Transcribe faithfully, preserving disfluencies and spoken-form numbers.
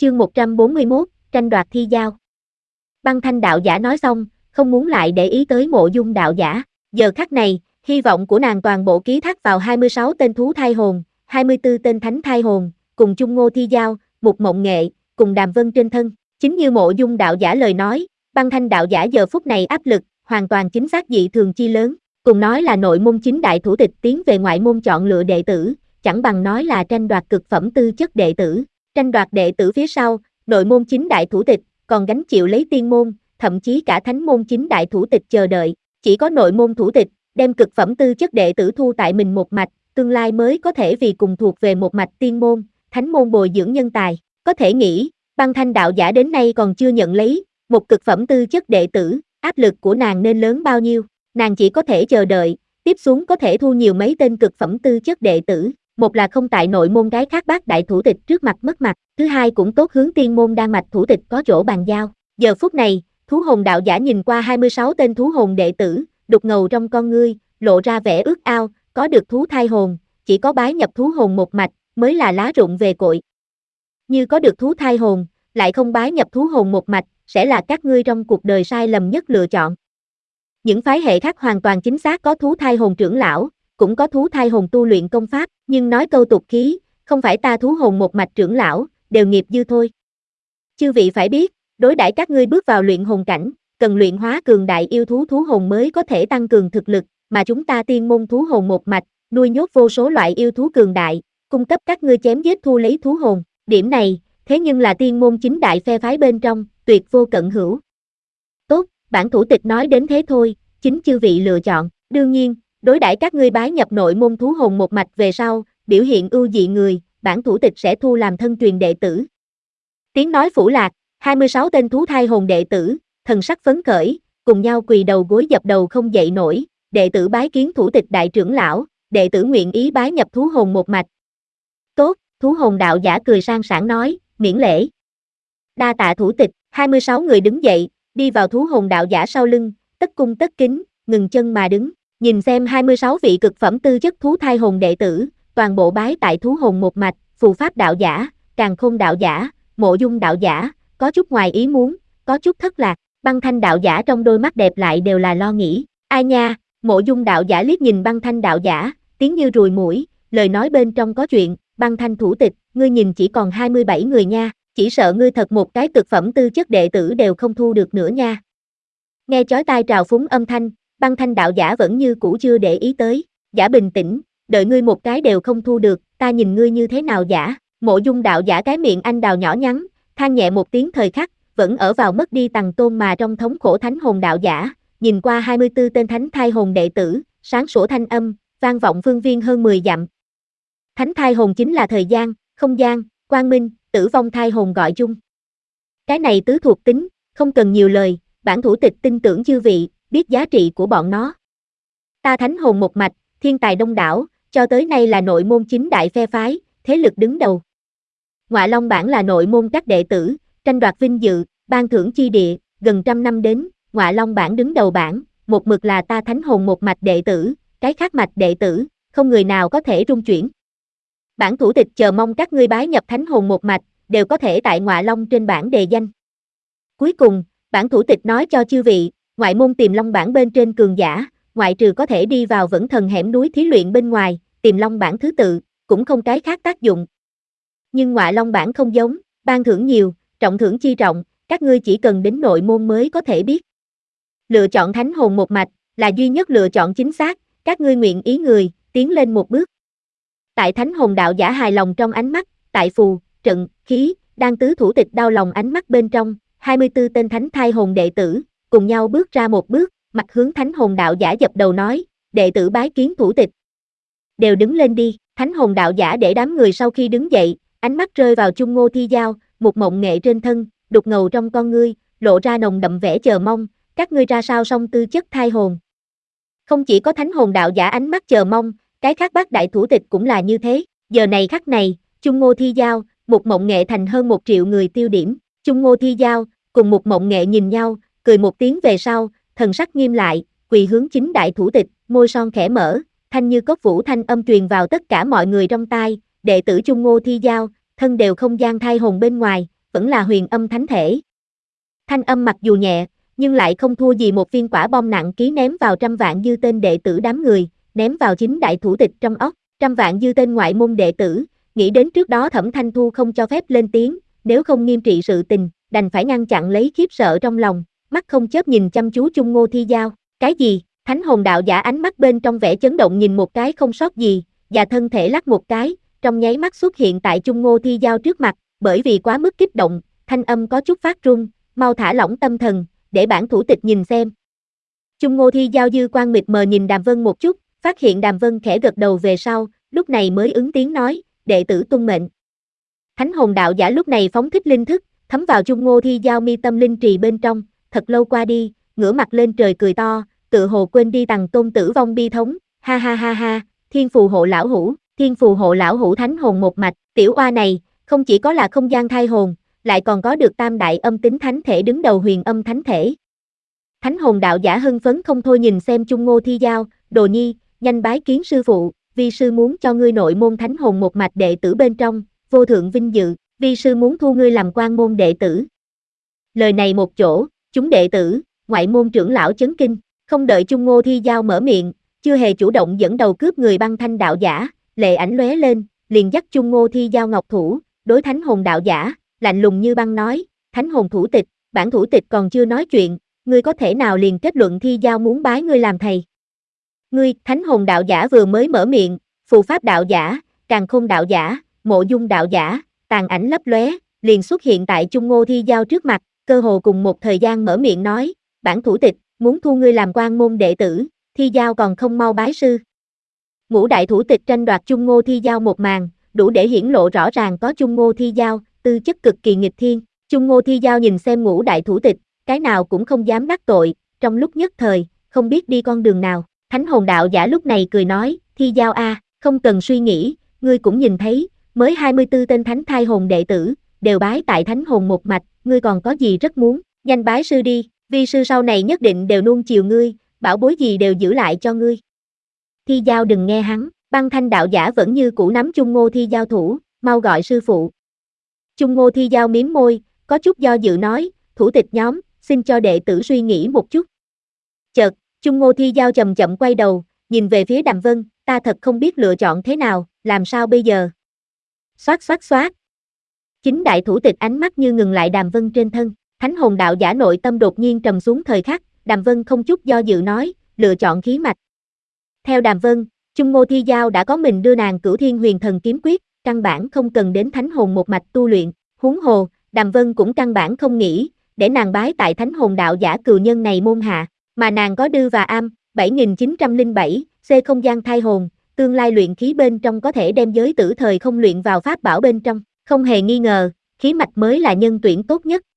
Chương một trăm bốn mươi mốt, tranh đoạt thi giao. Băng Thanh đạo giả nói xong, không muốn lại để ý tới Mộ Dung đạo giả. Giờ khắc này, hy vọng của nàng toàn bộ ký thác vào hai mươi sáu tên thú thai hồn, hai mươi tư tên thánh thai hồn, cùng Chung Ngô Thi Giao, Mục Mộng Nghệ, cùng Đàm Vân trên thân. Chính như Mộ Dung đạo giả lời nói, Băng Thanh đạo giả giờ phút này áp lực, hoàn toàn chính xác dị thường chi lớn. Cùng nói là nội môn chính đại thủ tịch tiến về ngoại môn chọn lựa đệ tử, chẳng bằng nói là tranh đoạt cực phẩm tư chất đệ tử. Tranh đoạt đệ tử phía sau, nội môn chính đại thủ tịch, còn gánh chịu lấy tiên môn, thậm chí cả thánh môn chính đại thủ tịch chờ đợi. Chỉ có nội môn thủ tịch, đem cực phẩm tư chất đệ tử thu tại mình một mạch, tương lai mới có thể vì cùng thuộc về một mạch tiên môn, thánh môn bồi dưỡng nhân tài. Có thể nghĩ, Băng Thanh đạo giả đến nay còn chưa nhận lấy một cực phẩm tư chất đệ tử, áp lực của nàng nên lớn bao nhiêu. Nàng chỉ có thể chờ đợi, tiếp xuống có thể thu nhiều mấy tên cực phẩm tư chất đệ tử. Một là không tại nội môn cái khác bác đại thủ tịch trước mặt mất mặt, thứ hai cũng tốt hướng tiên môn đan mạch thủ tịch có chỗ bàn giao. Giờ phút này, thú hồn đạo giả nhìn qua hai mươi sáu tên thú hồn đệ tử, đục ngầu trong con ngươi, lộ ra vẻ ước ao, có được thú thai hồn, chỉ có bái nhập thú hồn một mạch, mới là lá rụng về cội. Như có được thú thai hồn, lại không bái nhập thú hồn một mạch, sẽ là các ngươi trong cuộc đời sai lầm nhất lựa chọn. Những phái hệ khác hoàn toàn chính xác có thú thai hồn trưởng lão, cũng có thú thai hồn tu luyện công pháp, nhưng nói câu tục khí, không phải ta thú hồn một mạch trưởng lão, đều nghiệp dư thôi. Chư vị phải biết, đối đãi các ngươi bước vào luyện hồn cảnh, cần luyện hóa cường đại yêu thú thú hồn mới có thể tăng cường thực lực, mà chúng ta tiên môn thú hồn một mạch, nuôi nhốt vô số loại yêu thú cường đại, cung cấp các ngươi chém giết thu lấy thú hồn. Điểm này, thế nhưng là tiên môn chính đại phe phái bên trong, tuyệt vô cận hữu. Tốt, bản thủ tịch nói đến thế thôi, chính chư vị lựa chọn. Đương nhiên, đối đãi các ngươi bái nhập nội môn thú hồn một mạch về sau, biểu hiện ưu dị người, bản thủ tịch sẽ thu làm thân truyền đệ tử. Tiếng nói phủ lạc, hai mươi sáu tên thú thai hồn đệ tử, thần sắc phấn khởi, cùng nhau quỳ đầu gối dập đầu không dậy nổi, đệ tử bái kiến thủ tịch đại trưởng lão, đệ tử nguyện ý bái nhập thú hồn một mạch. Tốt, thú hồn đạo giả cười sang sảng nói, miễn lễ. Đa tạ thủ tịch, hai mươi sáu người đứng dậy, đi vào thú hồn đạo giả sau lưng, tất cung tất kính, ngừng chân mà đứng. Nhìn xem hai mươi sáu vị cực phẩm tư chất thú thai hồn đệ tử, toàn bộ bái tại thú hồn một mạch, phù pháp đạo giả, càn khôn đạo giả, Mộ Dung đạo giả, có chút ngoài ý muốn, có chút thất lạc. Băng Thanh đạo giả trong đôi mắt đẹp lại đều là lo nghĩ. Ai nha, Mộ Dung đạo giả liếc nhìn Băng Thanh đạo giả, tiếng như ruồi muỗi, lời nói bên trong có chuyện. Băng Thanh thủ tịch, ngươi nhìn chỉ còn hai mươi bảy người nha, chỉ sợ ngươi thật một cái cực phẩm tư chất đệ tử đều không thu được nữa nha. Nghe chói tai trào phúng âm thanh, Băng Thanh đạo giả vẫn như cũ chưa để ý tới. Giả bình tĩnh, đợi ngươi một cái đều không thu được, ta nhìn ngươi như thế nào giả. Mộ Dung đạo giả cái miệng anh đào nhỏ nhắn, than nhẹ một tiếng thời khắc, vẫn ở vào mất đi tầng tôn mà trong thống khổ thánh hồn đạo giả, nhìn qua hai mươi tư tên thánh thai hồn đệ tử, sáng sủa thanh âm, vang vọng phương viên hơn mười dặm. Thánh thai hồn chính là thời gian, không gian, quang minh, tử vong thai hồn gọi chung. Cái này tứ thuộc tính, không cần nhiều lời, bản thủ tịch tin tưởng chư vị, biết giá trị của bọn nó. Ta thánh hồn một mạch, thiên tài đông đảo, cho tới nay là nội môn chính đại phe phái, thế lực đứng đầu. Ngọa Long bản là nội môn các đệ tử, tranh đoạt vinh dự, ban thưởng chi địa, gần trăm năm đến, Ngọa Long bản đứng đầu bảng, một mực là ta thánh hồn một mạch đệ tử, cái khác mạch đệ tử, không người nào có thể rung chuyển. Bản thủ tịch chờ mong các ngươi bái nhập thánh hồn một mạch, đều có thể tại Ngọa Long trên bảng đề danh. Cuối cùng, bản thủ tịch nói cho chư vị, ngoại môn Tiềm Long bảng bên trên cường giả, ngoại trừ có thể đi vào Vẫn Thần hẻm núi thí luyện bên ngoài, Tiềm Long bảng thứ tự, cũng không cái khác tác dụng. Nhưng Ngọa Long bảng không giống, ban thưởng nhiều, trọng thưởng chi trọng, các ngươi chỉ cần đến nội môn mới có thể biết. Lựa chọn thánh hồn một mạch, là duy nhất lựa chọn chính xác, các ngươi nguyện ý người, tiến lên một bước. Tại thánh hồn đạo giả hài lòng trong ánh mắt, tại phù, trận, khí, đang tứ thủ tịch đau lòng ánh mắt bên trong, hai mươi tư tên thánh thai hồn đệ tử, cùng nhau bước ra một bước, mặt hướng thánh hồn đạo giả dập đầu nói, đệ tử bái kiến thủ tịch. Đều đứng lên đi, thánh hồn đạo giả để đám người sau khi đứng dậy, ánh mắt rơi vào Chung Ngô Thi Giao, Mục Mộng Nghệ trên thân, đục ngầu trong con ngươi, lộ ra nồng đậm vẻ chờ mong, các ngươi ra sao song tư chất thai hồn. Không chỉ có thánh hồn đạo giả ánh mắt chờ mong, cái khác bác đại thủ tịch cũng là như thế. Giờ này khắc này, Chung Ngô Thi Giao, Mục Mộng Nghệ thành hơn một triệu người tiêu điểm. Chung Ngô Thi Giao, cùng Mục Mộng Nghệ nhìn nhau, cười một tiếng về sau, thần sắc nghiêm lại, quỳ hướng chính đại thủ tịch, môi son khẽ mở, thanh như cốc vũ thanh âm truyền vào tất cả mọi người trong tai, đệ tử Chung Ngô Thi Giao, thân đều không gian thai hồn bên ngoài, vẫn là huyền âm thánh thể. Thanh âm mặc dù nhẹ, nhưng lại không thua gì một viên quả bom nặng ký ném vào trăm vạn dư tên đệ tử đám người, ném vào chính đại thủ tịch trong óc. Trăm vạn dư tên ngoại môn đệ tử, nghĩ đến trước đó Thẩm Thanh Thu không cho phép lên tiếng, nếu không nghiêm trị sự tình, đành phải ngăn chặn lấy khiếp sợ trong lòng, mắt không chớp nhìn chăm chú Chung Ngô Thi Giao. Cái gì? Thánh hồn đạo giả ánh mắt bên trong vẻ chấn động nhìn một cái không sót gì, và thân thể lắc một cái, trong nháy mắt xuất hiện tại Chung Ngô Thi Giao trước mặt, bởi vì quá mức kích động, thanh âm có chút phát run, mau thả lỏng tâm thần, để bản thủ tịch nhìn xem. Chung Ngô Thi Giao dư quan mịt mờ nhìn Đàm Vân một chút, phát hiện Đàm Vân khẽ gật đầu về sau, lúc này mới ứng tiếng nói, đệ tử tuân mệnh. Thánh hồn đạo giả lúc này phóng thích linh thức, thấm vào Chung Ngô Thi Giao mi tâm linh trì bên trong, thật lâu qua đi, ngửa mặt lên trời cười to, tự hồ quên đi Tằng Tôn tử vong bi thống, ha ha ha ha, thiên phù hộ lão hủ, thiên phù hộ lão hủ thánh hồn một mạch, tiểu oa này, không chỉ có là không gian thai hồn, lại còn có được tam đại âm tính thánh thể đứng đầu huyền âm thánh thể. Thánh hồn đạo giả hưng phấn không thôi nhìn xem Chung Ngô Thi Giao, đồ nhi, nhanh bái kiến sư phụ, vi sư muốn cho ngươi nội môn thánh hồn một mạch đệ tử bên trong, vô thượng vinh dự, vi sư muốn thu ngươi làm quan môn đệ tử. Lời này một chỗ, chúng đệ tử, ngoại môn trưởng lão chấn kinh, không đợi Chung Ngô Thi Giao mở miệng, chưa hề chủ động dẫn đầu cướp người băng thanh đạo giả, lệ ảnh lóe lên, liền dắt Chung Ngô Thi Giao ngọc thủ, đối thánh hồn đạo giả, lạnh lùng như băng nói, thánh hồn thủ tịch, bản thủ tịch còn chưa nói chuyện, ngươi có thể nào liền kết luận Thi Giao muốn bái ngươi làm thầy. Ngươi, thánh hồn đạo giả vừa mới mở miệng, phù pháp đạo giả, càn khôn đạo giả, mộ dung đạo giả, tàn ảnh lấp lóe, liền xuất hiện tại Chung Ngô Thi Giao trước mặt, cơ hồ cùng một thời gian mở miệng nói, bản thủ tịch, muốn thu ngươi làm quan môn đệ tử, Thi Giao còn không mau bái sư. Ngũ đại thủ tịch tranh đoạt Chung Ngô Thi Giao một màn, đủ để hiển lộ rõ ràng có Chung Ngô Thi Giao, tư chất cực kỳ nghịch thiên. Chung Ngô Thi Giao nhìn xem ngũ đại thủ tịch, cái nào cũng không dám đắc tội, trong lúc nhất thời, không biết đi con đường nào. Thánh hồn đạo giả lúc này cười nói, Thi Giao a, không cần suy nghĩ, ngươi cũng nhìn thấy, mới hai mươi tư tên thánh thai hồn đệ tử, đều bái tại thánh hồn một mạch, ngươi còn có gì rất muốn, nhanh bái sư đi, vi sư sau này nhất định đều nuông chiều ngươi, bảo bối gì đều giữ lại cho ngươi. Thi Giao đừng nghe hắn, băng thanh đạo giả vẫn như cũ nắm Chung Ngô Thi Giao thủ, mau gọi sư phụ. Chung Ngô Thi Giao miếm môi, có chút do dự nói, thủ tịch nhóm, xin cho đệ tử suy nghĩ một chút. Chợt, Chung Ngô Thi Giao chậm chậm quay đầu, nhìn về phía Đàm Vân, ta thật không biết lựa chọn thế nào, làm sao bây giờ? Xoát xoát xoát. Chính đại thủ tịch ánh mắt như ngừng lại Đàm Vân trên thân, thánh hồn đạo giả nội tâm đột nhiên trầm xuống thời khắc, Đàm Vân không chút do dự nói, lựa chọn khí mạch. Theo Đàm Vân, Chung Ngô Thi Giao đã có mình đưa nàng Cửu Thiên Huyền Thần Kiếm Quyết, căn bản không cần đến thánh hồn một mạch tu luyện, huống hồ, Đàm Vân cũng căn bản không nghĩ, để nàng bái tại thánh hồn đạo giả cừu nhân này môn hạ, mà nàng có Đư và Am, bảy nghìn chín trăm lẻ bảy, C không gian thai hồn, tương lai luyện khí bên trong có thể đem giới tử thời không luyện vào pháp bảo bên trong, không hề nghi ngờ, khí mạch mới là nhân tuyển tốt nhất.